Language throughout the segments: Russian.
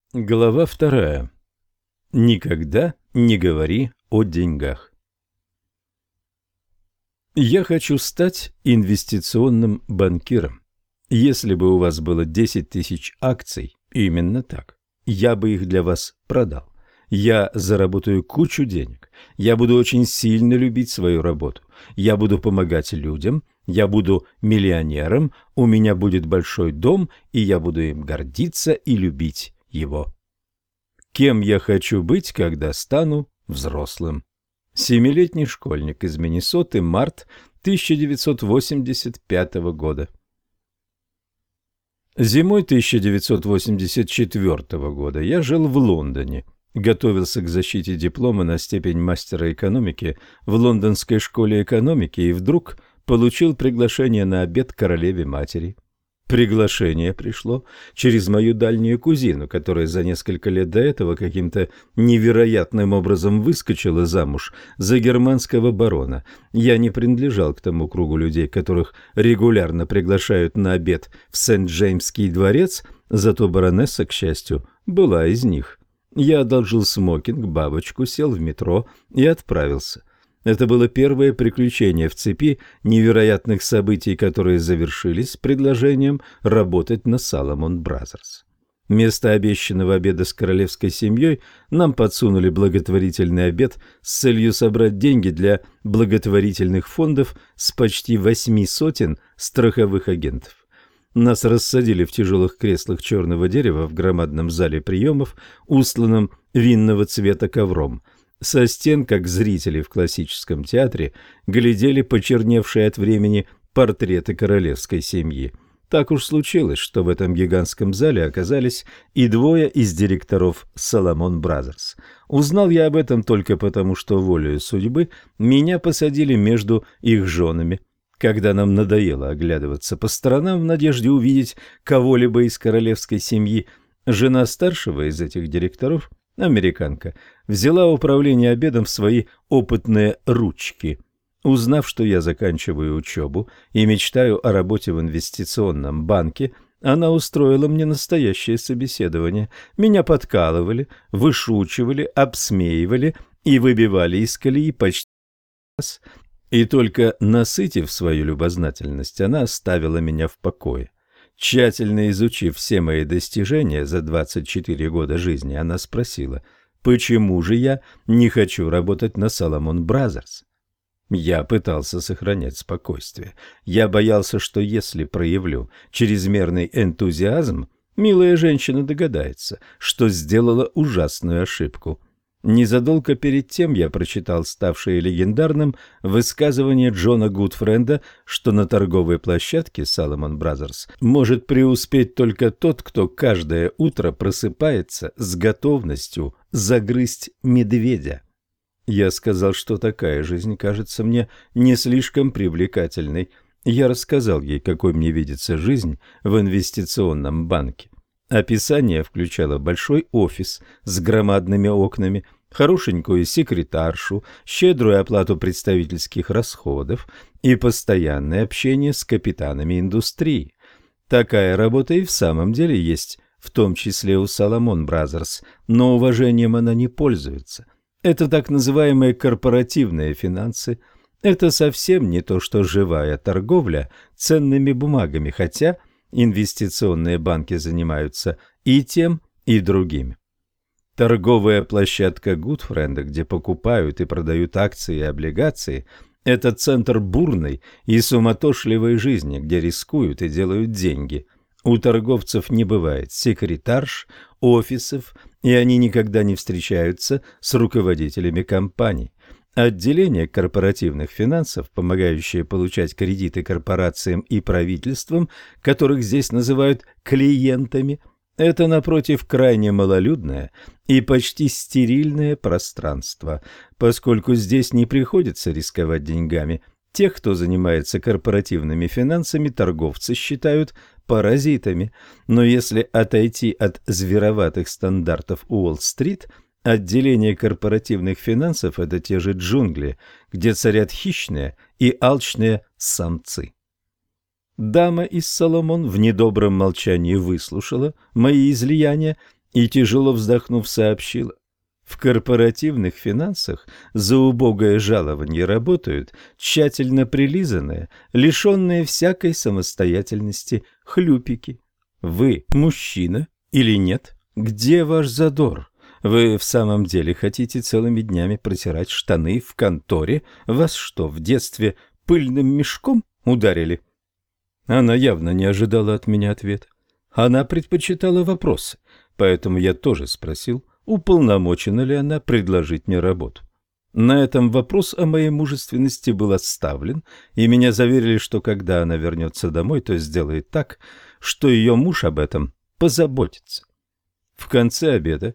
Глава 2. Никогда не говори о деньгах. Я хочу стать инвестиционным банкиром. Если бы у вас было 10 тысяч акций, именно так, я бы их для вас продал. Я заработаю кучу денег. Я буду очень сильно любить свою работу. Я буду помогать людям. Я буду миллионером. У меня будет большой дом, и я буду им гордиться и любить его. Кем я хочу быть, когда стану взрослым? Семилетний школьник из Миннесоты, март 1985 года. Зимой 1984 года я жил в Лондоне, готовился к защите диплома на степень мастера экономики в Лондонской школе экономики и вдруг получил приглашение на обед к королеве-матери. Приглашение пришло через мою дальнюю кузину, которая за несколько лет до этого каким-то невероятным образом выскочила замуж за германского барона. Я не принадлежал к тому кругу людей, которых регулярно приглашают на обед в Сент-Джеймский дворец, зато баронесса, к счастью, была из них. Я одолжил смокинг, бабочку, сел в метро и отправился. Это было первое приключение в цепи невероятных событий, которые завершились предложением работать на Salomon Brothers. Вместо обещанного обеда с королевской семьей нам подсунули благотворительный обед с целью собрать деньги для благотворительных фондов с почти 800 страховых агентов. Нас рассадили в тяжелых креслах черного дерева в громадном зале приемов, устланном винного цвета ковром. Со стен, как зрители в классическом театре, глядели почерневшие от времени портреты королевской семьи. Так уж случилось, что в этом гигантском зале оказались и двое из директоров Salomon Brothers. Узнал я об этом только потому, что волею судьбы меня посадили между их женами. Когда нам надоело оглядываться по сторонам в надежде увидеть кого-либо из королевской семьи, жена старшего из этих директоров, американка, взяла управление обедом в свои опытные ручки. Узнав, что я заканчиваю учебу и мечтаю о работе в инвестиционном банке, она устроила мне настоящее собеседование. Меня подкалывали, вышучивали, обсмеивали и выбивали из колеи почти раз. И только насытив свою любознательность, она оставила меня в покое. Тщательно изучив все мои достижения за 24 года жизни, она спросила, почему же я не хочу работать на Salomon Brothers. Я пытался сохранять спокойствие. Я боялся, что если проявлю чрезмерный энтузиазм, милая женщина догадается, что сделала ужасную ошибку. Незадолго перед тем я прочитал ставшее легендарным высказывание Джона Гудфренда, что на торговой площадке Salomon Brothers может преуспеть только тот, кто каждое утро просыпается с готовностью загрызть медведя. Я сказал, что такая жизнь кажется мне не слишком привлекательной. Я рассказал ей, какой мне видится жизнь в инвестиционном банке. Описание включало большой офис с громадными окнами, хорошенькую секретаршу, щедрую оплату представительских расходов и постоянное общение с капитанами индустрии. Такая работа и в самом деле есть, в том числе у Salomon Brothers, но уважением она не пользуется. Это так называемые корпоративные финансы. Это совсем не то, что живая торговля ценными бумагами, хотя инвестиционные банки занимаются и тем, и другими. Торговая площадка Гудфренда, где покупают и продают акции и облигации, это центр бурной и суматошливой жизни, где рискуют и делают деньги. У торговцев не бывает секретарш, офисов, и они никогда не встречаются с руководителями компаний. Отделение корпоративных финансов, помогающее получать кредиты корпорациям и правительствам, которых здесь называют клиентами, это, напротив, крайне малолюдное и почти стерильное пространство, поскольку здесь не приходится рисковать деньгами. Тех, кто занимается корпоративными финансами, торговцы считают паразитами. Но если отойти от звероватых стандартов Уолл-стрит, отделение корпоративных финансов – это те же джунгли, где царят хищные и алчные самцы. Дама из Соломон в недобром молчании выслушала мои излияния и, тяжело вздохнув, сообщила: в корпоративных финансах за убогое жалование работают тщательно прилизанные, лишенные всякой самостоятельности хлюпики. Вы мужчина или нет? Где ваш задор? Вы в самом деле хотите целыми днями протирать штаны в конторе? Вас что, в детстве пыльным мешком ударили? Она явно не ожидала от меня ответа. Она предпочитала вопросы, поэтому я тоже спросил, уполномочена ли она предложить мне работу. На этом вопрос о моей мужественности был оставлен, и меня заверили, что когда она вернется домой, то сделает так, что ее муж об этом позаботится. В конце обеда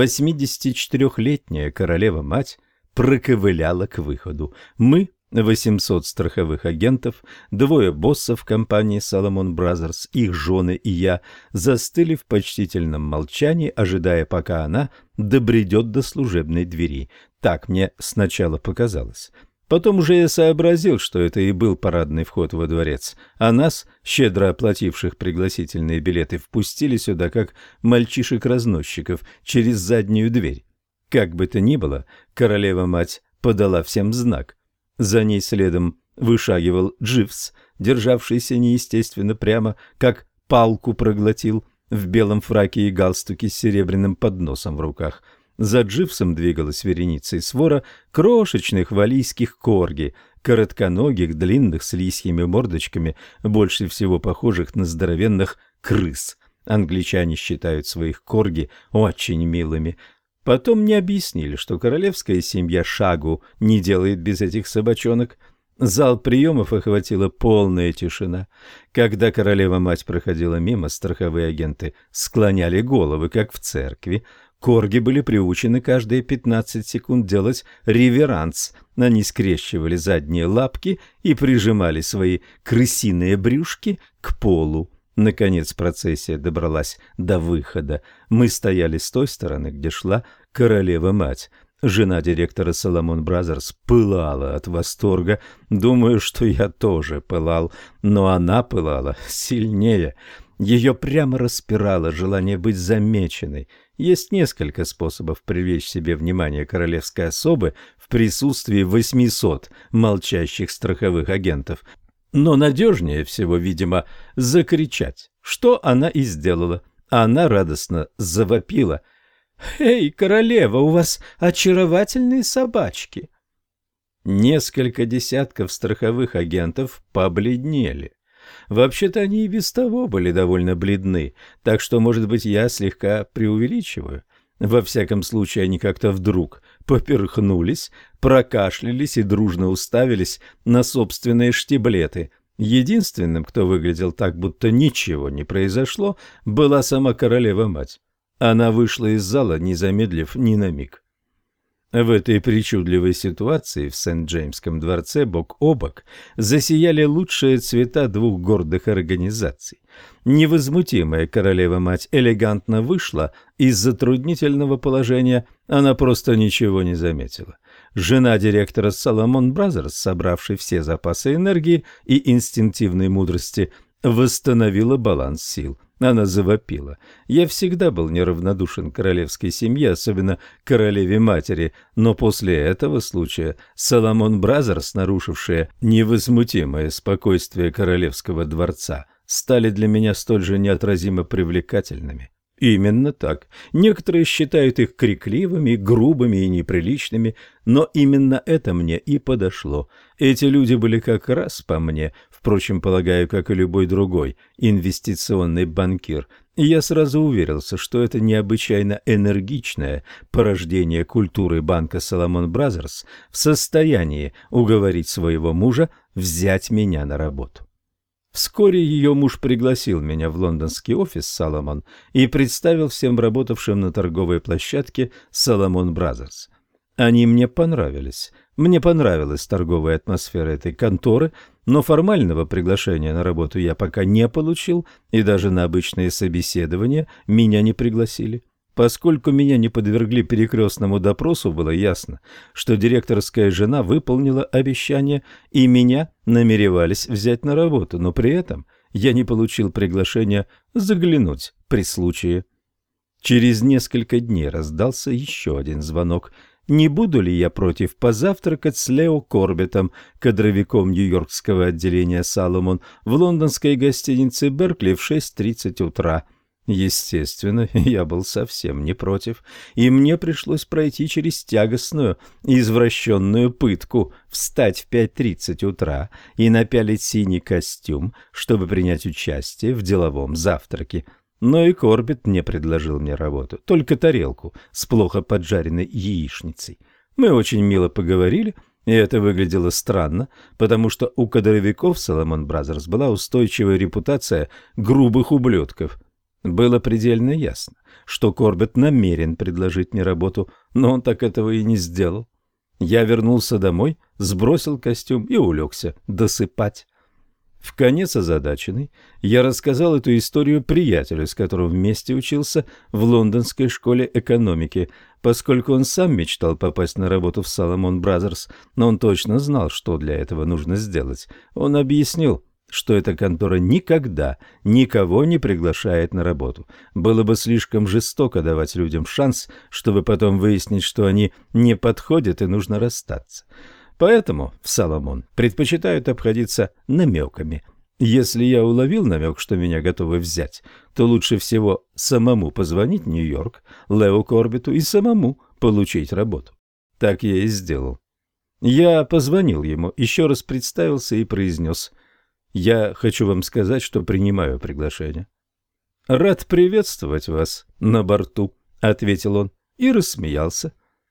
84-летняя королева-мать проковыляла к выходу. Мы, 800 страховых агентов, 2 боссов компании Salomon Brothers, их жены и я, застыли в почтительном молчании, ожидая, пока она добредет до служебной двери. Так мне сначала показалось. Потом уже я сообразил, что это и был парадный вход во дворец, а нас, щедро оплативших пригласительные билеты, впустили сюда как мальчишек-разносчиков через заднюю дверь. Как бы то ни было, королева-мать подала всем знак. За ней следом вышагивал Дживс, державшийся неестественно прямо, как палку проглотил, в белом фраке и галстуке с серебряным подносом в руках. За Дживсом двигалась вереницей свора крошечных валлийских корги, коротконогих, длинных, с лисьими мордочками, больше всего похожих на здоровенных крыс. Англичане считают своих корги очень милыми. Потом мне объяснили, что королевская семья шагу не делает без этих собачонок. Зал приемов охватила полная тишина. Когда королева-мать проходила мимо, страховые агенты склоняли головы, как в церкви. Корги были приучены каждые 15 секунд делать реверанс. Они скрещивали задние лапки и прижимали свои крысиные брюшки к полу. Наконец процессия добралась до выхода. Мы стояли с той стороны, где шла королева-мать. Жена директора Salomon Brothers пылала от восторга. Думаю, что я тоже пылал, но она пылала сильнее. Ее прямо распирало желание быть замеченной. Есть несколько способов привлечь себе внимание королевской особы в присутствии 800 молчащих страховых агентов. Но надежнее всего, видимо, закричать, что она и сделала. Она радостно завопила: «Эй, королева, у вас очаровательные собачки!» Несколько десятков страховых агентов побледнели. Вообще-то они и без того были довольно бледны, так что, может быть, я слегка преувеличиваю. Во всяком случае, они как-то вдруг поперхнулись, прокашлялись и дружно уставились на собственные штиблеты. Единственным, кто выглядел так, будто ничего не произошло, была сама королева-мать. Она вышла из зала, не замедлив ни на миг. В этой причудливой ситуации в Сент-Джеймском дворце бок о бок засияли лучшие цвета двух гордых организаций. Невозмутимая королева-мать элегантно вышла из затруднительного положения, она просто ничего не заметила. Жена директора Salomon Brothers, собравшей все запасы энергии и инстинктивной мудрости, восстановила баланс сил. Она завопила: «Я всегда был неравнодушен к королевской семье, особенно королеве-матери, но после этого случая Salomon Brothers, нарушившие невозмутимое спокойствие королевского дворца, стали для меня столь же неотразимо привлекательными». Именно так. Некоторые считают их крикливыми, грубыми и неприличными, но именно это мне и подошло. Эти люди были как раз по мне, впрочем, полагаю, как и любой другой инвестиционный банкир. И я сразу уверился, что это необычайно энергичное порождение культуры банка Salomon Brothers в состоянии уговорить своего мужа взять меня на работу. Вскоре ее муж пригласил меня в лондонский офис Salomon и представил всем работавшим на торговой площадке Salomon Brothers. Они мне понравились. Мне понравилась торговая атмосфера этой конторы, но формального приглашения на работу я пока не получил, и даже на обычные собеседования меня не пригласили. Поскольку меня не подвергли перекрестному допросу, было ясно, что директорская жена выполнила обещание, и меня намеревались взять на работу, но при этом я не получил приглашения заглянуть при случае. Через несколько дней раздался еще один звонок. Не буду ли я против позавтракать с Лео Корбеттом, кадровиком нью-йоркского отделения «Соломон», в лондонской гостинице «Беркли» в 6:30 утра? Естественно, я был совсем не против, и мне пришлось пройти через тягостную и извращенную пытку, встать в 5:30 утра и напялить синий костюм, чтобы принять участие в деловом завтраке. Но и Корбетт не предложил мне работу, только тарелку с плохо поджаренной яичницей. Мы очень мило поговорили, и это выглядело странно, потому что у кадровиков Соломон Бразерс была устойчивая репутация грубых ублюдков. Было предельно ясно, что Корбетт намерен предложить мне работу, но он так этого и не сделал. Я вернулся домой, сбросил костюм и улегся досыпать. Вконец озадаченный, я рассказал эту историю приятелю, с которым вместе учился в лондонской школе экономики, поскольку он сам мечтал попасть на работу в Соломон Бразерс, но он точно знал, что для этого нужно сделать. Он объяснил, что эта контора никогда никого не приглашает на работу. Было бы слишком жестоко давать людям шанс, чтобы потом выяснить, что они не подходят и нужно расстаться. Поэтому в Соломон предпочитают обходиться намеками. Если я уловил намек, что меня готовы взять, то лучше всего самому позвонить в Нью-Йорк, Лео Корбетту, и самому получить работу. Так я и сделал. Я позвонил ему, еще раз представился и произнес: «Я хочу вам сказать, что принимаю приглашение». «Рад приветствовать вас на борту», — ответил он и рассмеялся.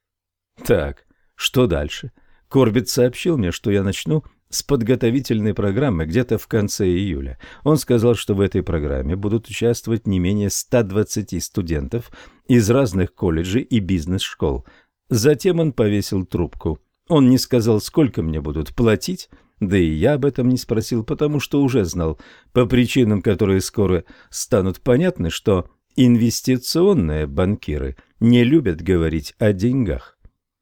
Так, что дальше? Корбетт сообщил мне, что я начну с подготовительной программы где-то в конце июля. Он сказал, что в этой программе будут участвовать не менее 120 студентов из разных колледжей и бизнес-школ. Затем он повесил трубку. Он не сказал, сколько мне будут платить, да и я об этом не спросил, потому что уже знал, по причинам, которые скоро станут понятны, что инвестиционные банкиры не любят говорить о деньгах.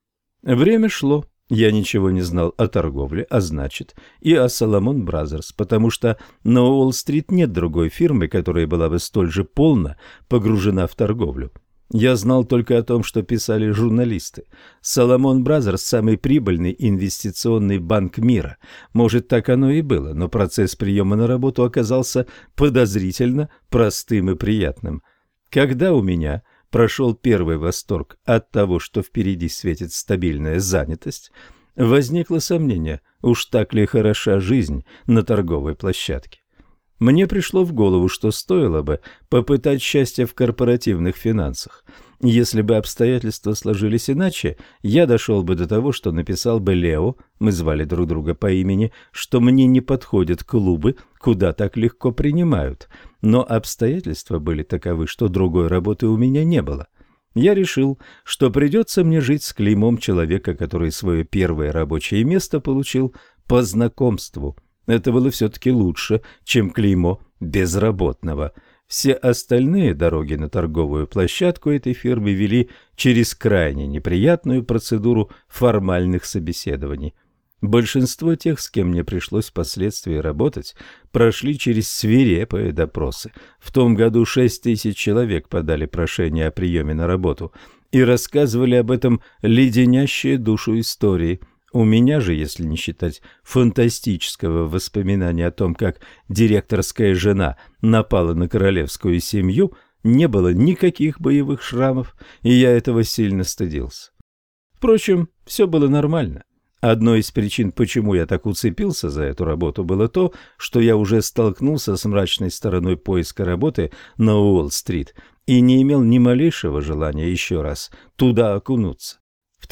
Время шло. Я ничего не знал о торговле, а значит, и о Соломон Бразерс, потому что на Уолл-стрит нет другой фирмы, которая была бы столь же полно погружена в торговлю. Я знал только о том, что писали журналисты. Соломон Бразерс – самый прибыльный инвестиционный банк мира. Может, так оно и было, но процесс приема на работу оказался подозрительно простым и приятным. Когда у меня прошел первый восторг от того, что впереди светит стабильная занятость, возникло сомнение, уж так ли хороша жизнь на торговой площадке. Мне пришло в голову, что стоило бы попытать счастье в корпоративных финансах. Если бы обстоятельства сложились иначе, я дошел бы до того, что написал бы Лео, мы звали друг друга по имени, что мне не подходят клубы, куда так легко принимают. Но обстоятельства были таковы, что другой работы у меня не было. Я решил, что придется мне жить с клеймом человека, который свое первое рабочее место получил по знакомству. Это было все-таки лучше, чем клеймо безработного. Все остальные дороги на торговую площадку этой фирмы вели через крайне неприятную процедуру формальных собеседований. Большинство тех, с кем мне пришлось впоследствии работать, прошли через свирепые допросы. В том году 6000 человек подали прошение о приеме на работу и рассказывали об этом леденящие душу истории. У меня же, если не считать фантастического воспоминания о том, как директорская жена напала на королевскую семью, не было никаких боевых шрамов, и я этого сильно стыдился. Впрочем, все было нормально. Одной из причин, почему я так уцепился за эту работу, было то, что я уже столкнулся с мрачной стороной поиска работы на Уолл-стрит и не имел ни малейшего желания еще раз туда окунуться. В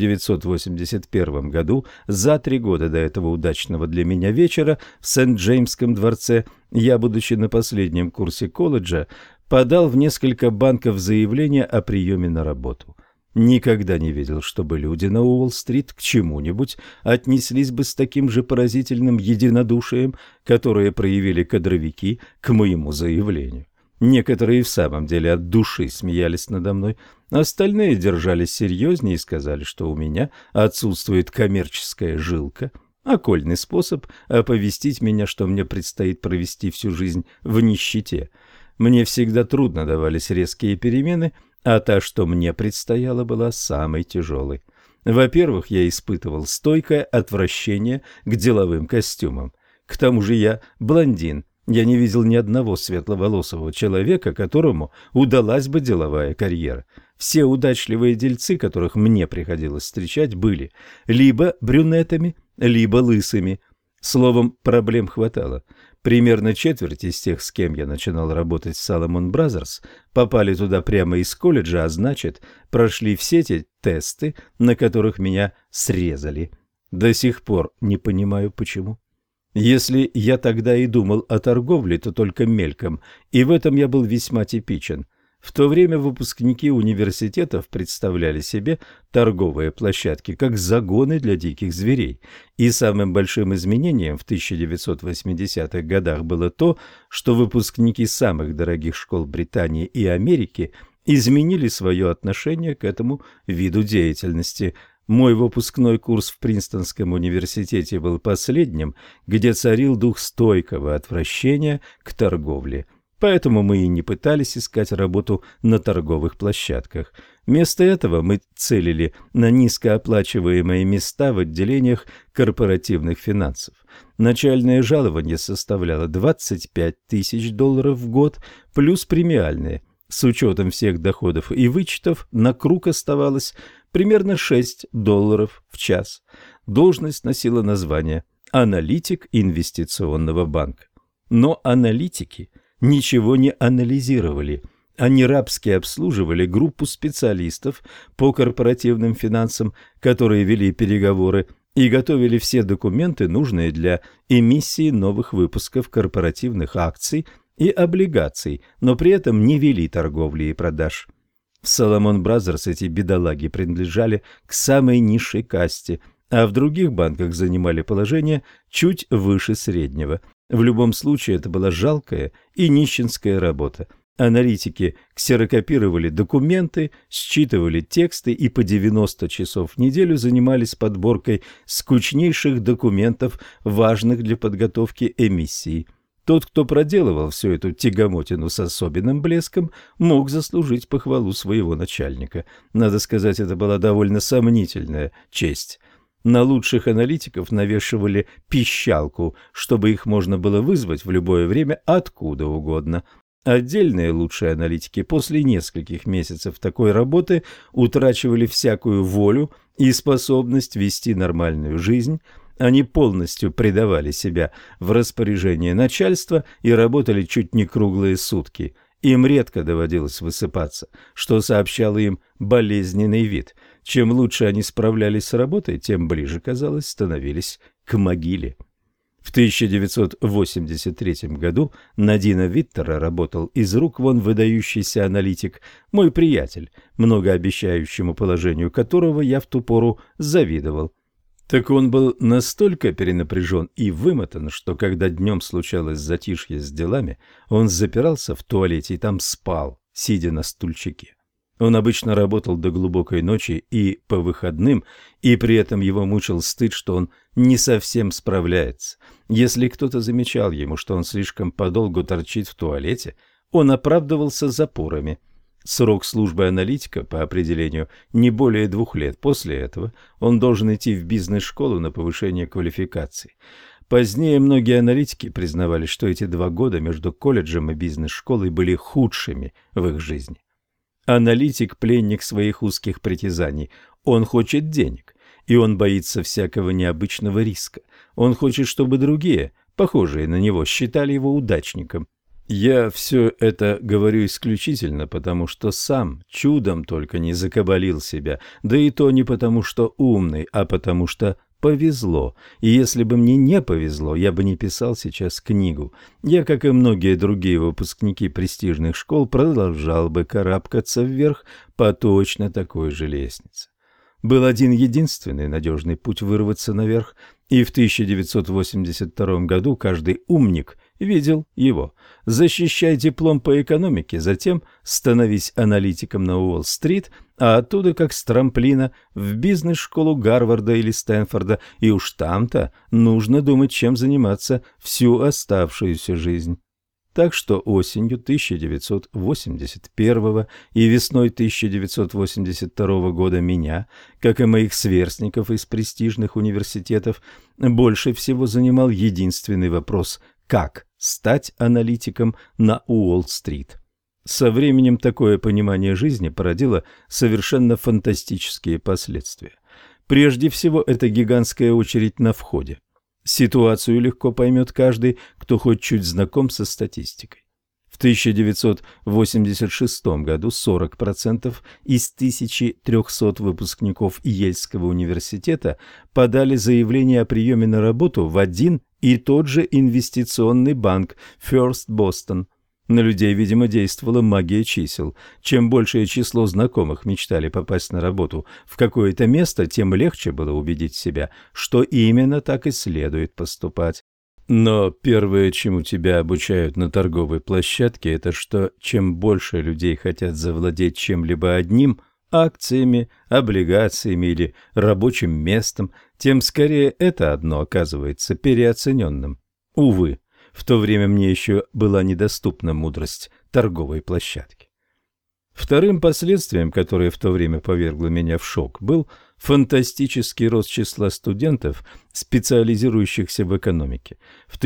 1981 году, за 3 года до этого удачного для меня вечера в Сент-Джеймском дворце, я, будучи на последнем курсе колледжа, подал в несколько банков заявление о приеме на работу. Никогда не видел, чтобы люди на Уолл-стрит к чему-нибудь отнеслись бы с таким же поразительным единодушием, которое проявили кадровики к моему заявлению. Некоторые в самом деле от души смеялись надо мной, остальные держались серьезнее и сказали, что у меня отсутствует коммерческая жилка, окольный способ оповестить меня, что мне предстоит провести всю жизнь в нищете. Мне всегда трудно давались резкие перемены, а та, что мне предстояла, была самой тяжелой. Во-первых, я испытывал стойкое отвращение к деловым костюмам. К тому же я блондин. Я не видел ни одного светловолосого человека, которому удалась бы деловая карьера. Все удачливые дельцы, которых мне приходилось встречать, были либо брюнетами, либо лысыми. Словом, проблем хватало. Примерно четверть из тех, с кем я начинал работать в Salomon Brothers, попали туда прямо из колледжа, а значит, прошли все те тесты, на которых меня срезали. До сих пор не понимаю, почему. Если я тогда и думал о торговле, то только мельком, и в этом я был весьма типичен. В то время выпускники университетов представляли себе торговые площадки как загоны для диких зверей, и самым большим изменением в 1980-х годах было то, что выпускники самых дорогих школ Британии и Америки изменили свое отношение к этому виду деятельности. Мой выпускной курс в Принстонском университете был последним, где царил дух стойкого отвращения к торговле. Поэтому мы и не пытались искать работу на торговых площадках. Вместо этого мы целили на низкооплачиваемые места в отделениях корпоративных финансов. Начальное жалование составляло $25 тысяч в год плюс премиальные. С учетом всех доходов и вычетов на круг оставалось примерно $6 в час. Должность носила название «аналитик инвестиционного банка». Но аналитики ничего не анализировали. Они рабски обслуживали группу специалистов по корпоративным финансам, которые вели переговоры и готовили все документы, нужные для эмиссии новых выпусков корпоративных акций и облигаций, но при этом не вели торговли и продаж. В Salomon Brothers эти бедолаги принадлежали к самой низшей касте, а в других банках занимали положение чуть выше среднего. В любом случае это была жалкая и нищенская работа. Аналитики ксерокопировали документы, считывали тексты и по 90 часов в неделю занимались подборкой скучнейших документов, важных для подготовки эмиссии. Тот, кто проделывал всю эту тягомотину с особенным блеском, мог заслужить похвалу своего начальника. Надо сказать, это была довольно сомнительная честь. На лучших аналитиков навешивали пищалку, чтобы их можно было вызвать в любое время откуда угодно. Отдельные лучшие аналитики после нескольких месяцев такой работы утрачивали всякую волю и способность вести нормальную жизнь. Они полностью предавали себя в распоряжение начальства и работали чуть не круглые сутки. Им редко доводилось высыпаться, что сообщало им болезненный вид. Чем лучше они справлялись с работой, тем ближе, казалось, становились к могиле. В 1983 году на Дина Виттера работал из рук вон выдающийся аналитик, мой приятель, многообещающему положению которого я в ту пору завидовал. Так он был настолько перенапряжен и вымотан, что когда днем случалось затишье с делами, он запирался в туалете и там спал, сидя на стульчике. Он обычно работал до глубокой ночи и по выходным, и при этом его мучил стыд, что он не совсем справляется. Если кто-то замечал ему, что он слишком подолгу торчит в туалете, он оправдывался запорами. Срок службы аналитика, по определению, не более 2 лет. После этого он должен идти в бизнес-школу на повышение квалификации. Позднее многие аналитики признавали, что эти 2 года между колледжем и бизнес-школой были худшими в их жизни. Аналитик – пленник своих узких притязаний. Он хочет денег, и он боится всякого необычного риска. Он хочет, чтобы другие, похожие на него, считали его удачником. Я все это говорю исключительно потому, что сам чудом только не закабалил себя, да и то не потому, что умный, а потому что повезло. И если бы мне не повезло, я бы не писал сейчас книгу. Я, как и многие другие выпускники престижных школ, продолжал бы карабкаться вверх по точно такой же лестнице. Был один единственный надежный путь вырваться наверх, и в 1982 году каждый умник видел его. Защищай диплом по экономике, затем становись аналитиком на Уолл-стрит, а оттуда, как с трамплина, в бизнес-школу Гарварда или Стэнфорда, и уж там-то нужно думать, чем заниматься всю оставшуюся жизнь. Так что осенью 1981 и весной 1982 года меня, как и моих сверстников из престижных университетов, больше всего занимал единственный вопрос – как стать аналитиком на Уолл-стрит. Со временем такое понимание жизни породило совершенно фантастические последствия. Прежде всего, это гигантская очередь на входе. Ситуацию легко поймет каждый, кто хоть чуть знаком со статистикой. В 1986 году 40% из 1300 выпускников Йельского университета подали заявление о приеме на работу в один и тот же инвестиционный банк First Boston. На людей, видимо, действовала магия чисел. Чем большее число знакомых мечтали попасть на работу в какое-то место, тем легче было убедить себя, что именно так и следует поступать. Но первое, чему тебя обучают на торговой площадке, это что чем больше людей хотят завладеть чем-либо одним, акциями, облигациями или рабочим местом, тем скорее это одно оказывается переоцененным. Увы. В то время мне еще была недоступна мудрость торговой площадки. Вторым последствием, которое в то время повергло меня в шок, был фантастический рост числа студентов, специализирующихся в экономике. В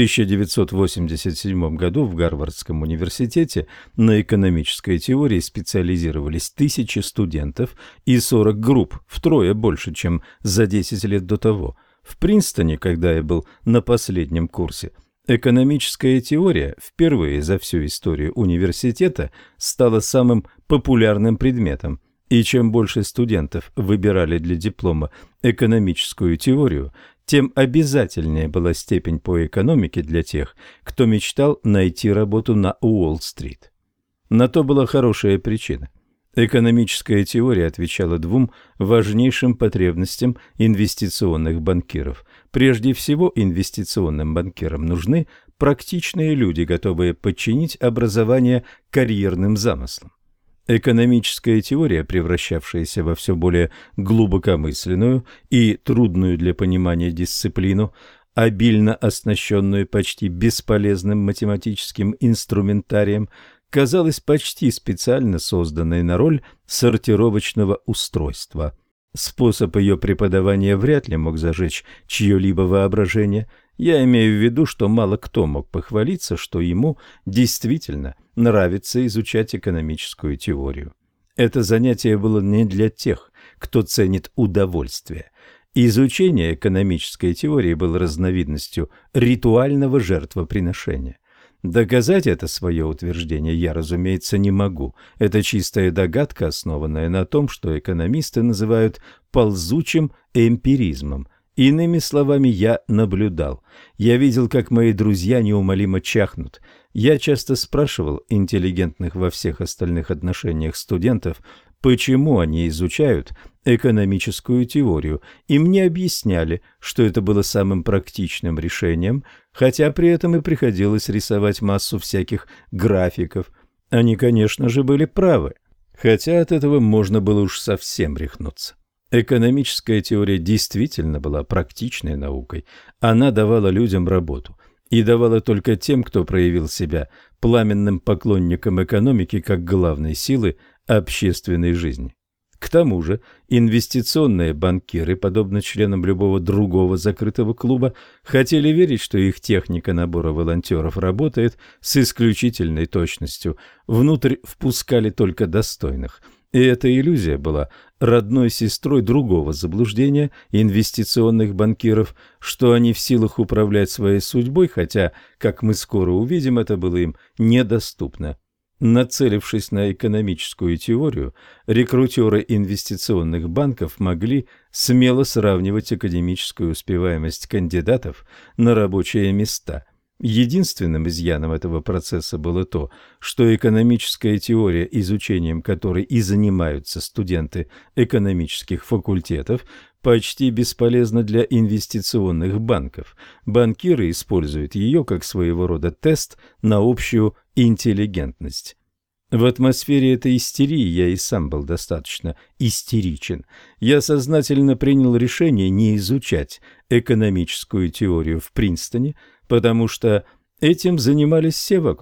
1987 году в Гарвардском университете на экономической теории специализировались 1000 студентов и 40 групп, втрое больше, чем за 10 лет до того. В Принстоне, когда я был на последнем курсе, экономическая теория впервые за всю историю университета стала самым популярным предметом, и чем больше студентов выбирали для диплома экономическую теорию, тем обязательнее была степень по экономике для тех, кто мечтал найти работу на Уолл-стрит. На то была хорошая причина. Экономическая теория отвечала двум важнейшим потребностям инвестиционных банкиров. Прежде всего, инвестиционным банкирам нужны практичные люди, готовые подчинить образование карьерным замыслам. Экономическая теория, превращавшаяся во все более глубокомысленную и трудную для понимания дисциплину, обильно оснащенную почти бесполезным математическим инструментарием, казалась почти специально созданной на роль сортировочного устройства. Способ ее преподавания вряд ли мог зажечь чье-либо воображение. Я имею в виду, что мало кто мог похвалиться, что ему действительно нравится изучать экономическую теорию. Это занятие было не для тех, кто ценит удовольствие. Изучение экономической теории было разновидностью ритуального жертвоприношения. Доказать это свое утверждение я, разумеется, не могу. Это чистая догадка, основанная на том, что экономисты называют ползучим эмпиризмом. Иными словами, я наблюдал. Я видел, как мои друзья неумолимо чахнут. Я часто спрашивал интеллигентных во всех остальных отношениях студентов, почему они изучают экономическую теорию, и мне объясняли, что это было самым практичным решением, хотя при этом и приходилось рисовать массу всяких графиков. Они, конечно же, были правы, хотя от этого можно было уж совсем рехнуться. Экономическая теория действительно была практичной наукой, она давала людям работу. И давала только тем, кто проявил себя пламенным поклонником экономики как главной силы общественной жизни. К тому же инвестиционные банкиры, подобно членам любого другого закрытого клуба, хотели верить, что их техника набора волонтеров работает с исключительной точностью. Внутрь впускали только достойных. И эта иллюзия была родной сестрой другого заблуждения инвестиционных банкиров, что они в силах управлять своей судьбой, хотя, как мы скоро увидим, это было им недоступно. Нацелившись на экономическую теорию, рекрутеры инвестиционных банков могли смело сравнивать академическую успеваемость кандидатов на рабочие места. Единственным изъяном этого процесса было то, что экономическая теория, изучением которой и занимаются студенты экономических факультетов, почти бесполезна для инвестиционных банков. Банкиры используют ее как своего рода тест на общую интеллигентность. В атмосфере этой истерии я и сам был достаточно истеричен. Я сознательно принял решение не изучать экономическую теорию в Принстоне, потому что этим занимались все вокруг,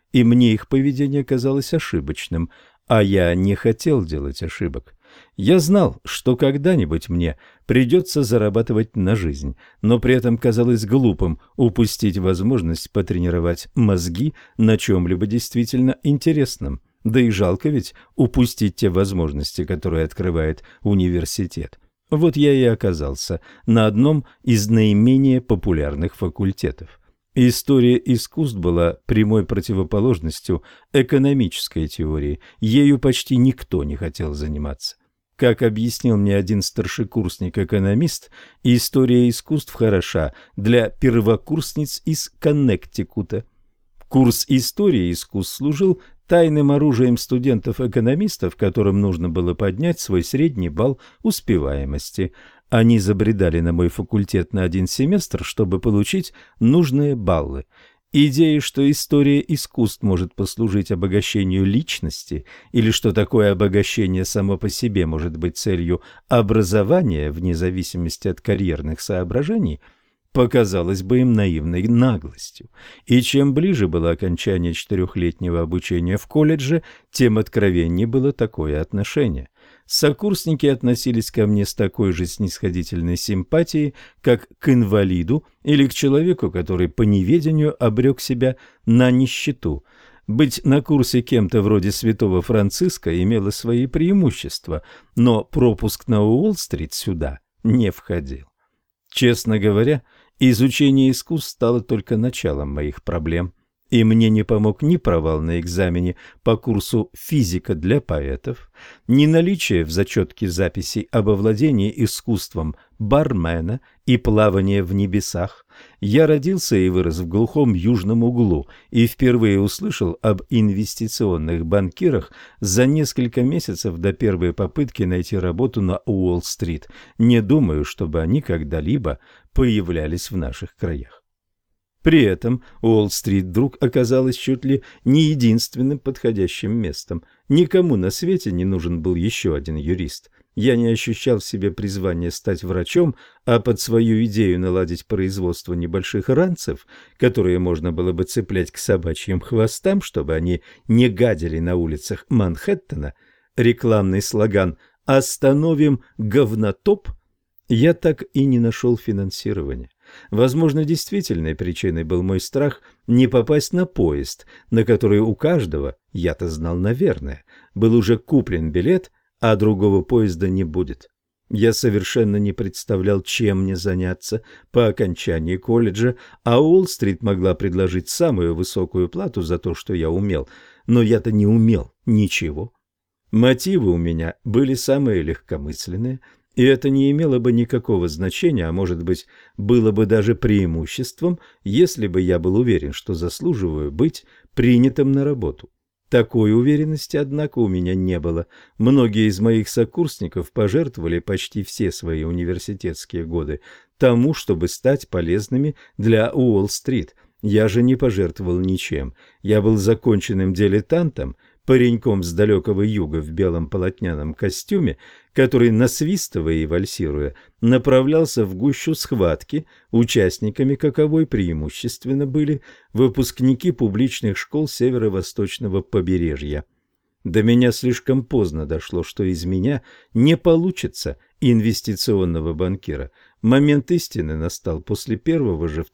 и мне их поведение казалось ошибочным, а я не хотел делать ошибок. Я знал, что когда-нибудь мне придется зарабатывать на жизнь, но при этом казалось глупым упустить возможность потренировать мозги на чем-либо действительно интересном. Да и жалко ведь упустить те возможности, которые открывает университет. Вот я и оказался на одном из наименее популярных факультетов. История искусств была прямой противоположностью экономической теории, ею почти никто не хотел заниматься. Как объяснил мне один старшекурсник-экономист, история искусств хороша для первокурсниц из Коннектикута. Курс истории искусств служил тайным оружием студентов-экономистов, которым нужно было поднять свой средний балл успеваемости. Они забредали на мой факультет на один семестр, чтобы получить нужные баллы. Идея, что история искусств может послужить обогащению личности, или что такое обогащение само по себе может быть целью образования вне зависимости от карьерных соображений, показалось бы им наивной наглостью. И чем ближе было окончание 4-летнего обучения в колледже, тем откровеннее было такое отношение. Сокурсники относились ко мне с такой же снисходительной симпатией, как к инвалиду или к человеку, который по неведению обрек себя на нищету. Быть на курсе кем-то вроде святого Франциска имело свои преимущества, но пропуск на Уолл-стрит сюда не входил. Честно говоря, изучение искусств стало только началом моих проблем. И мне не помог ни провал на экзамене по курсу «Физика для поэтов», ни наличие в зачетке записей об овладении искусством бармена и плавания в небесах. Я родился и вырос в глухом южном углу и впервые услышал об инвестиционных банкирах за несколько месяцев до первой попытки найти работу на Уолл-стрит. Не думаю, чтобы они когда-либо появлялись в наших краях. При этом Уолл-стрит вдруг оказалась чуть ли не единственным подходящим местом. Никому на свете не нужен был еще один юрист. Я не ощущал в себе призвания стать врачом, а под свою идею наладить производство небольших ранцев, которые можно было бы цеплять к собачьим хвостам, чтобы они не гадили на улицах Манхэттена, рекламный слоган «Остановим говнотоп», я так и не нашел финансирования. Возможно, действительной причиной был мой страх не попасть на поезд, на который у каждого, я-то знал, наверное, был уже куплен билет, а другого поезда не будет. Я совершенно не представлял, чем мне заняться по окончании колледжа, а Уолл-стрит могла предложить самую высокую плату за то, что я умел, но я-то не умел ничего. Мотивы у меня были самые легкомысленные, и это не имело бы никакого значения, а может быть, было бы даже преимуществом, если бы я был уверен, что заслуживаю быть принятым на работу. Такой уверенности, однако, у меня не было. Многие из моих сокурсников пожертвовали почти все свои университетские годы тому, чтобы стать полезными для Уолл-стрит. Я же не пожертвовал ничем. Я был законченным дилетантом, пареньком с далекого юга в белом полотняном костюме, который, насвистывая и вальсируя, направлялся в гущу схватки, участниками каковой преимущественно были выпускники публичных школ северо-восточного побережья. До меня слишком поздно дошло, что из меня не получится инвестиционного банкира. Момент истины настал после первого же в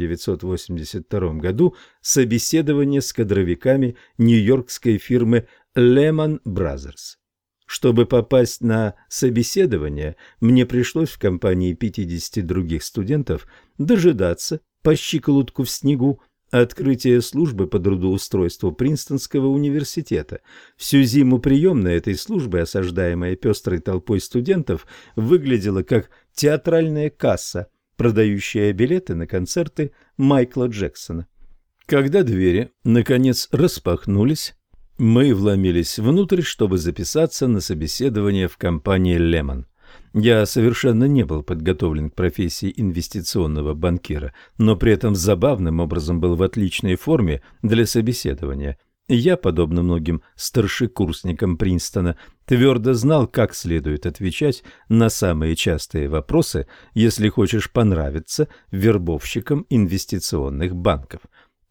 1982 году собеседования с кадровиками нью-йоркской фирмы Lehman Brothers. Чтобы попасть на собеседование, мне пришлось в компании 50 других студентов дожидаться по щиколотку в снегу открытия службы по трудоустройству Принстонского университета. Всю зиму приемная этой службы, осаждаемая пестрой толпой студентов, выглядела как театральная касса, продающая билеты на концерты Майкла Джексона. Когда двери, наконец, распахнулись, мы вломились внутрь, чтобы записаться на собеседование в компании Lehman. Я совершенно не был подготовлен к профессии инвестиционного банкира, но при этом забавным образом был в отличной форме для собеседования. Я, подобно многим старшекурсникам Принстона, твердо знал, как следует отвечать на самые частые вопросы, если хочешь понравиться вербовщикам инвестиционных банков.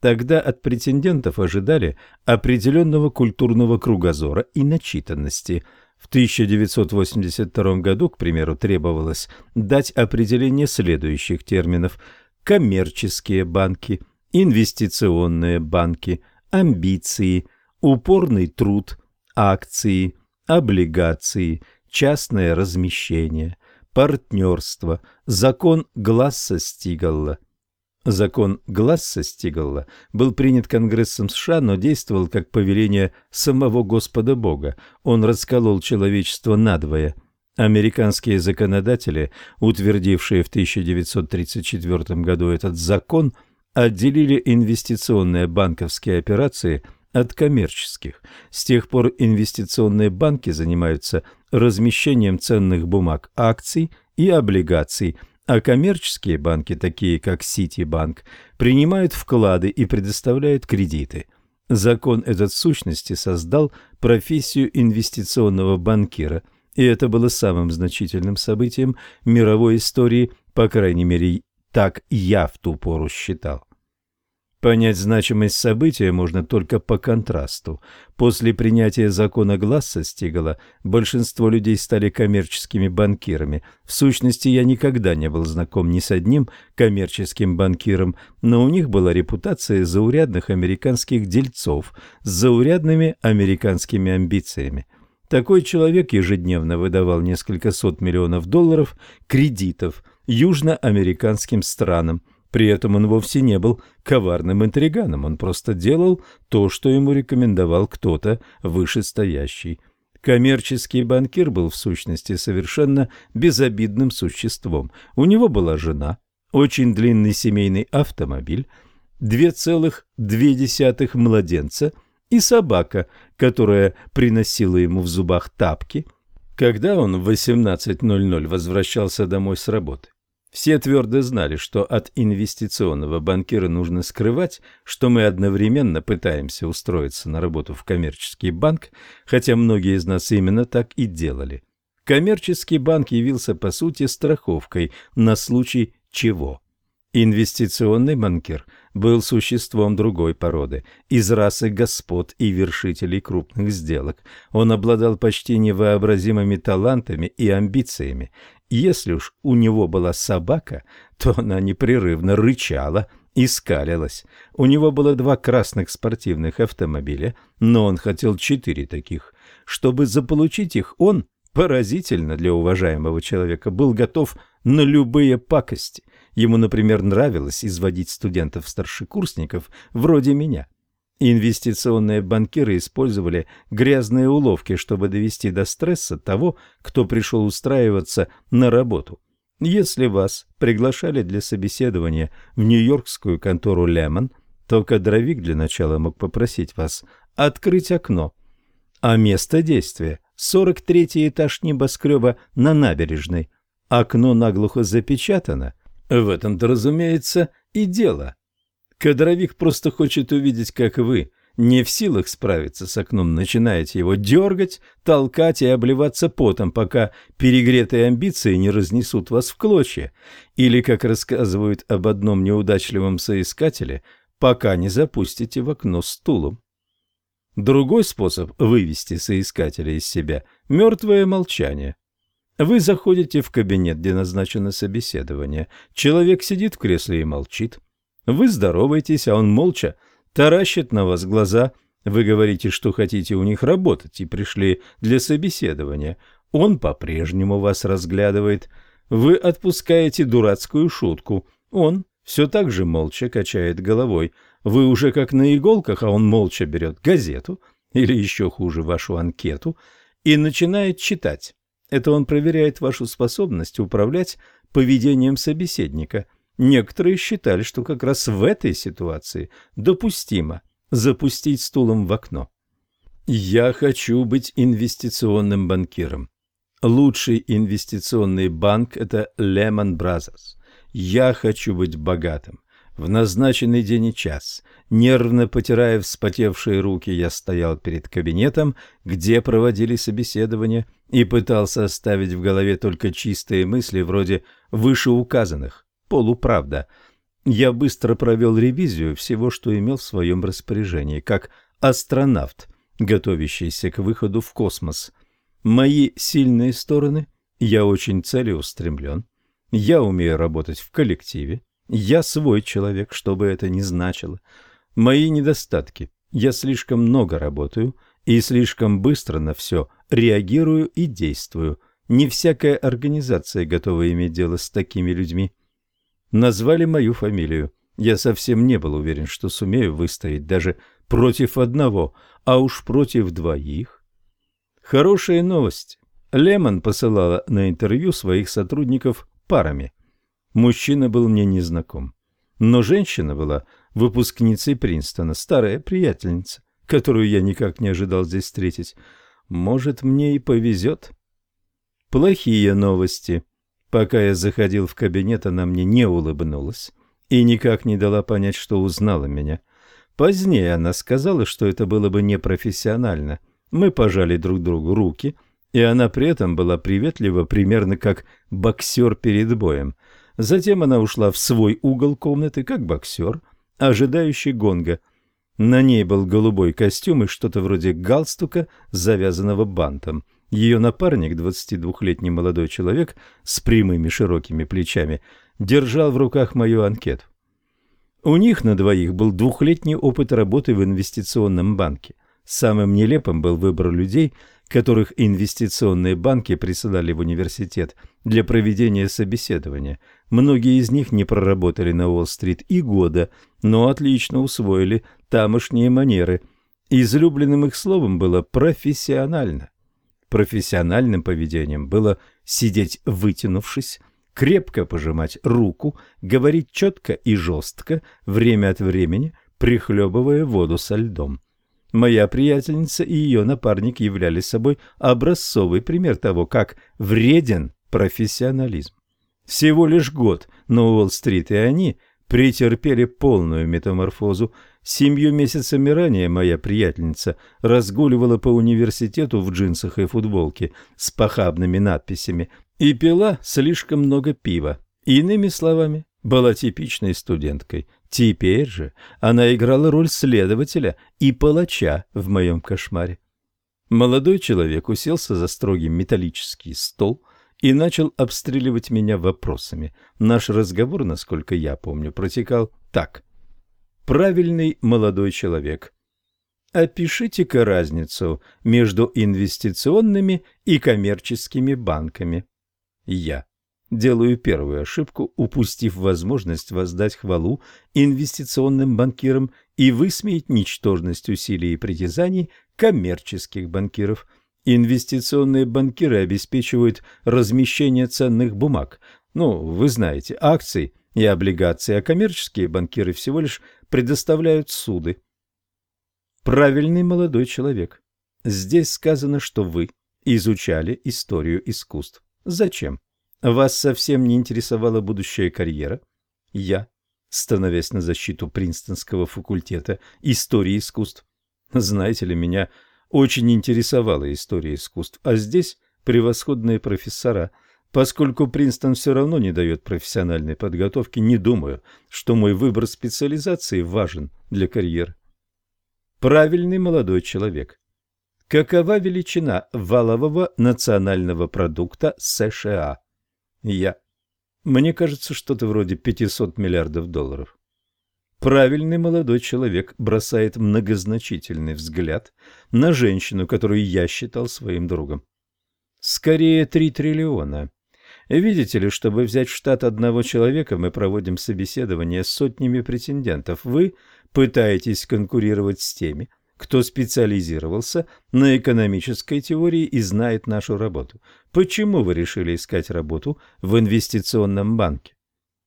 Тогда от претендентов ожидали определенного культурного кругозора и начитанности. В 1982 году, к примеру, требовалось дать определение следующих терминов: коммерческие банки, инвестиционные банки, амбиции, упорный труд, акции, облигации, частное размещение, партнерство, закон Гласса-Стигалла. Закон Гласса-Стигалла был принят Конгрессом США, но действовал как повеление самого Господа Бога. Он расколол человечество надвое. Американские законодатели, утвердившие в 1934 году этот закон, отделили инвестиционные банковские операции от коммерческих. С тех пор инвестиционные банки занимаются размещением ценных бумаг, акций и облигаций, а коммерческие банки, такие как Ситибанк, принимают вклады и предоставляют кредиты. Закон этот в сущности создал профессию инвестиционного банкира, и это было самым значительным событием мировой истории, по крайней мере, так я в ту пору считал. Понять значимость события можно только по контрасту. После принятия закона Гласса-Стигала большинство людей стали коммерческими банкирами. В сущности, я никогда не был знаком ни с одним коммерческим банкиром, но у них была репутация заурядных американских дельцов с заурядными американскими амбициями. Такой человек ежедневно выдавал несколько сот миллионов долларов кредитов южноамериканским странам. При этом он вовсе не был коварным интриганом, он просто делал то, что ему рекомендовал кто-то вышестоящий. Коммерческий банкир был в сущности совершенно безобидным существом. У него была жена, очень длинный семейный автомобиль, 2,2 младенца и собака, которая приносила ему в зубах тапки, когда он в 18:00 возвращался домой с работы. Все твердо знали, что от инвестиционного банкира нужно скрывать, что мы одновременно пытаемся устроиться на работу в коммерческий банк, хотя многие из нас именно так и делали. Коммерческий банк явился, по сути, страховкой на случай чего. Инвестиционный банкир был существом другой породы, из расы господ и вершителей крупных сделок. Он обладал почти невообразимыми талантами и амбициями. Если уж у него была собака, то она непрерывно рычала и скалилась. У него было 2 красных спортивных автомобиля, но он хотел 4 таких. Чтобы заполучить их, он, поразительно для уважаемого человека, был готов на любые пакости. Ему, например, нравилось изводить студентов-старшекурсников вроде меня. Инвестиционные банкиры использовали грязные уловки, чтобы довести до стресса того, кто пришел устраиваться на работу. Если вас приглашали для собеседования в нью-йоркскую контору Лемон, то кадровик для начала мог попросить вас открыть окно. А место действия – 43-й этаж небоскреба на набережной. Окно наглухо запечатано. В этом-то, разумеется, и дело. Кадровик просто хочет увидеть, как вы, не в силах справиться с окном, начинаете его дергать, толкать и обливаться потом, пока перегретые амбиции не разнесут вас в клочья, или, как рассказывают об одном неудачливом соискателе, пока не запустите в окно стулом. Другой способ вывести соискателя из себя – мертвое молчание. Вы заходите в кабинет, где назначено собеседование. Человек сидит в кресле и молчит. Вы здороваетесь, а он молча таращит на вас глаза. Вы говорите, что хотите у них работать и пришли для собеседования. Он по-прежнему вас разглядывает. Вы отпускаете дурацкую шутку. Он все так же молча качает головой. Вы уже как на иголках, а он молча берет газету, или еще хуже, вашу анкету, и начинает читать. Это он проверяет вашу способность управлять поведением собеседника. Некоторые считали, что как раз в этой ситуации допустимо запустить стулом в окно. Я хочу быть инвестиционным банкиром. Лучший инвестиционный банк – это Lehman Brothers. Я хочу быть богатым. В назначенный день и час, нервно потирая вспотевшие руки, я стоял перед кабинетом, где проводили собеседование, и пытался оставить в голове только чистые мысли вроде вышеуказанных. Полуправда. Я быстро провел ревизию всего, что имел в своем распоряжении, как астронавт, готовящийся к выходу в космос. Мои сильные стороны – я очень целеустремлен, я умею работать в коллективе, я свой человек, что бы это ни значило. Мои недостатки – я слишком много работаю и слишком быстро на все реагирую и действую. Не всякая организация готова иметь дело с такими людьми. Назвали мою фамилию. Я совсем не был уверен, что сумею выстоять даже против одного, а уж против двоих. Хорошая новость. Лемон посылала на интервью своих сотрудников парами. Мужчина был мне незнаком, но женщина была выпускницей Принстона, старая приятельница, которую я никак не ожидал здесь встретить. Может, мне и повезет. Плохие новости. Пока я заходил в кабинет, она мне не улыбнулась и никак не дала понять, что узнала меня. Позднее она сказала, что это было бы непрофессионально. Мы пожали друг другу руки, и она при этом была приветлива, примерно как боксер перед боем. Затем она ушла в свой угол комнаты, как боксер, ожидающий гонга. На ней был голубой костюм и что-то вроде галстука, завязанного бантом. Ее напарник, 22-летний молодой человек с прямыми широкими плечами, держал в руках мою анкету. У них на двоих был 2-летний опыт работы в инвестиционном банке. Самым нелепым был выбор людей, которых инвестиционные банки присылали в университет для проведения собеседования. Многие из них не проработали на Уолл-стрит и года, но отлично усвоили тамошние манеры. Излюбленным их словом было «профессионально». Профессиональным поведением было сидеть вытянувшись, крепко пожимать руку, говорить четко и жестко, время от времени прихлебывая воду со льдом. Моя приятельница и ее напарник являли собой образцовый пример того, как вреден профессионализм. Всего лишь год на Уолл-стрит, и они претерпели полную метаморфозу. 7 месяцами ранее моя приятельница разгуливала по университету в джинсах и футболке с похабными надписями и пила слишком много пива. Иными словами, была типичной студенткой. Теперь же она играла роль следователя и палача в моем кошмаре. Молодой человек уселся за строгий металлический стол и начал обстреливать меня вопросами. Наш разговор, насколько я помню, протекал так. Правильный молодой человек. Опишите-ка разницу между инвестиционными и коммерческими банками. Я делаю первую ошибку, упустив возможность воздать хвалу инвестиционным банкирам и высмеять ничтожность усилий и притязаний коммерческих банкиров. Инвестиционные банкиры обеспечивают размещение ценных бумаг, вы знаете, акций и облигаций, а коммерческие банкиры всего лишь предоставляют суды. Правильный молодой человек. Здесь сказано, что вы изучали историю искусств. Зачем? Вас совсем не интересовала будущая карьера? Я, становясь на защиту Принстонского факультета истории искусств. Знаете ли, меня очень интересовала история искусств, а здесь превосходные профессора. Поскольку Принстон все равно не дает профессиональной подготовки, не думаю, что мой выбор специализации важен для карьеры. Правильный молодой человек. Какова величина валового национального продукта США? Я. Мне кажется, что-то вроде 500 миллиардов долларов. Правильный молодой человек бросает многозначительный взгляд на женщину, которую я считал своим другом. Скорее 3 триллиона. Видите ли, чтобы взять в штат одного человека, мы проводим собеседование с сотнями претендентов. Вы пытаетесь конкурировать с теми, кто специализировался на экономической теории и знает нашу работу. Почему вы решили искать работу в инвестиционном банке?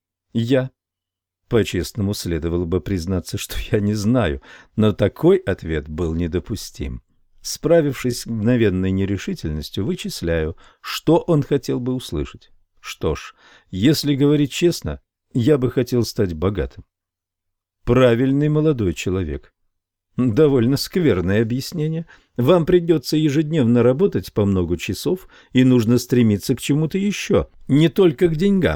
Я. По-честному, следовало бы признаться, что я не знаю, но такой ответ был недопустим. Справившись с мгновенной нерешительностью, вычисляю, что он хотел бы услышать. Что ж, если говорить честно, я бы хотел стать богатым. Правильный молодой человек. Довольно скверное объяснение. Вам придется ежедневно работать по много часов, и нужно стремиться к чему-то еще, не только к деньгам.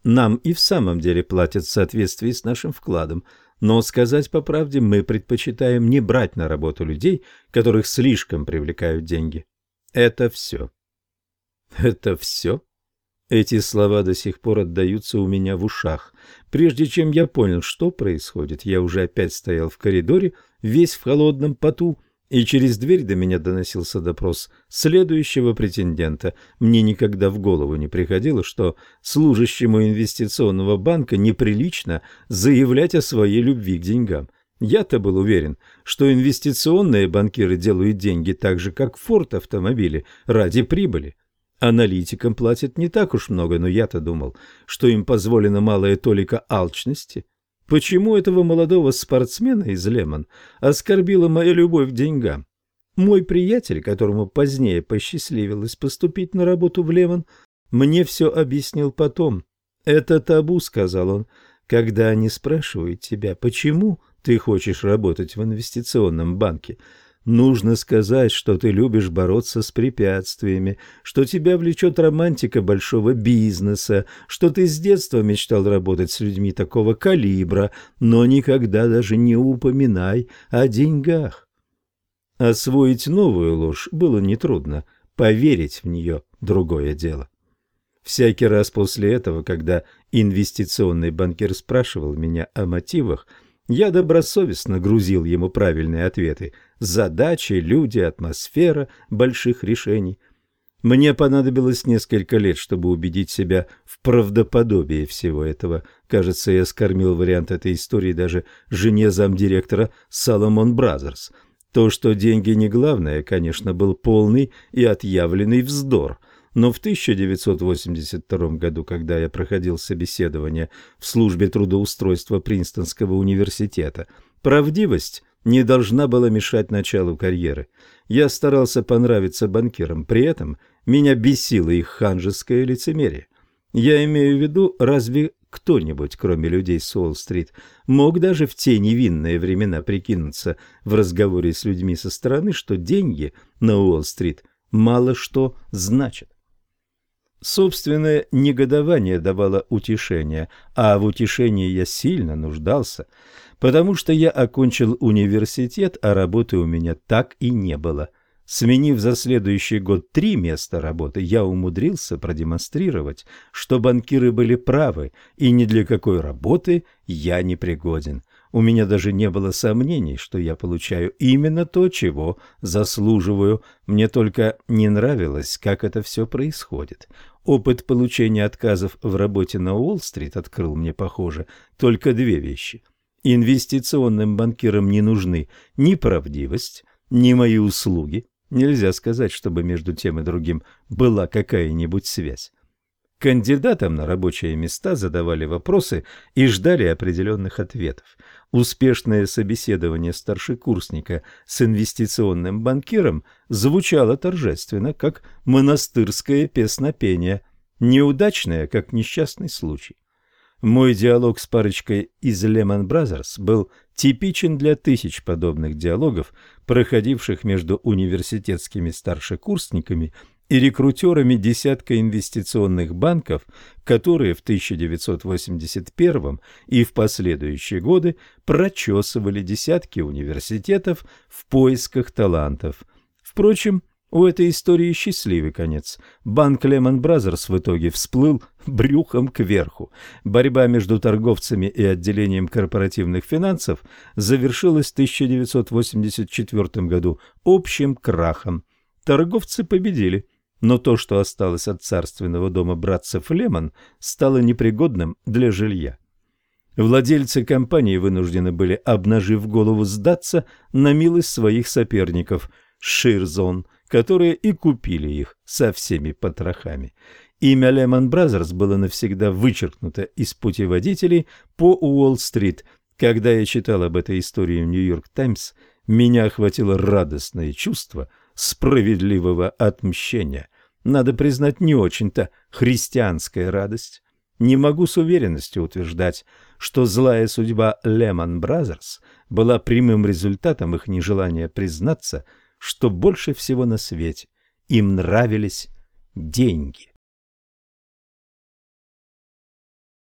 Нам и в самом деле платят в соответствии с нашим вкладом, но, сказать по правде, мы предпочитаем не брать на работу людей, которых слишком привлекают деньги. Это все. Это все? Эти слова до сих пор отдаются у меня в ушах. Прежде чем я понял, что происходит, я уже опять стоял в коридоре, весь в холодном поту, и через дверь до меня доносился допрос следующего претендента. Мне никогда в голову не приходило, что служащему инвестиционного банка неприлично заявлять о своей любви к деньгам. Я-то был уверен, что инвестиционные банкиры делают деньги так же, как Форд автомобили, ради прибыли. Аналитикам платят не так уж много, но я-то думал, что им позволена малая толика алчности. Почему этого молодого спортсмена из Лемон оскорбила моя любовь к деньгам? Мой приятель, которому позднее посчастливилось поступить на работу в Лемон, мне все объяснил потом. «Это табу», — сказал он, — «когда они спрашивают тебя, почему ты хочешь работать в инвестиционном банке. Нужно сказать, что ты любишь бороться с препятствиями, что тебя влечет романтика большого бизнеса, что ты с детства мечтал работать с людьми такого калибра, но никогда даже не упоминай о деньгах». Освоить новую ложь было нетрудно, поверить в нее – другое дело. Всякий раз после этого, когда инвестиционный банкир спрашивал меня о мотивах, я добросовестно грузил ему правильные ответы: задачи, люди, атмосфера больших решений. Мне понадобилось несколько лет, чтобы убедить себя в правдоподобии всего этого. Кажется, я скормил вариант этой истории даже жене замдиректора Salomon Brothers. То, что деньги не главное, конечно, был полный и отъявленный вздор. Но в 1982 году, когда я проходил собеседование в службе трудоустройства Принстонского университета, правдивость не должна была мешать началу карьеры. Я старался понравиться банкирам, при этом меня бесило их ханжеское лицемерие. Я имею в виду, разве кто-нибудь, кроме людей с Уолл-стрит, мог даже в те невинные времена прикинуться в разговоре с людьми со стороны, что деньги на Уолл-стрит мало что значат? Собственное негодование давало утешение, а в утешении я сильно нуждался, потому что я окончил университет, а работы у меня так и не было. Сменив за следующий год 3 места работы, я умудрился продемонстрировать, что банкиры были правы, и ни для какой работы я не пригоден. У меня даже не было сомнений, что я получаю именно то, чего заслуживаю. Мне только не нравилось, как это все происходит. Опыт получения отказов в работе на Уолл-стрит открыл мне, похоже, только 2 вещи. Инвестиционным банкирам не нужны ни правдивость, ни мои услуги. Нельзя сказать, чтобы между тем и другим была какая-нибудь связь. Кандидатам на рабочие места задавали вопросы и ждали определенных ответов. Успешное собеседование старшекурсника с инвестиционным банкиром звучало торжественно, как монастырское песнопение, неудачное, как несчастный случай. Мой диалог с парочкой из Lehman Brothers был типичен для тысяч подобных диалогов, проходивших между университетскими старшекурсниками и рекрутерами десятка инвестиционных банков, которые в 1981 и в последующие годы прочесывали десятки университетов в поисках талантов. Впрочем, у этой истории счастливый конец. Банк Lehman Brothers в итоге всплыл брюхом кверху. Борьба между торговцами и отделением корпоративных финансов завершилась в 1984 году общим крахом. Торговцы победили, но то, что осталось от царственного дома братцев Лемон, стало непригодным для жилья. Владельцы компании вынуждены были, обнажив голову, сдаться на милость своих соперников Ширзон, которые и купили их со всеми потрохами. Имя Lehman Brothers было навсегда вычеркнуто из путеводителей по Уолл-стрит. Когда я читал об этой истории в Нью-Йорк Таймс, меня охватило радостное чувство справедливого отмщения. Надо признать, не очень-то христианская радость. Не могу с уверенностью утверждать, что злая судьба Lehman Brothers была прямым результатом их нежелания признаться, что больше всего на свете им нравились деньги.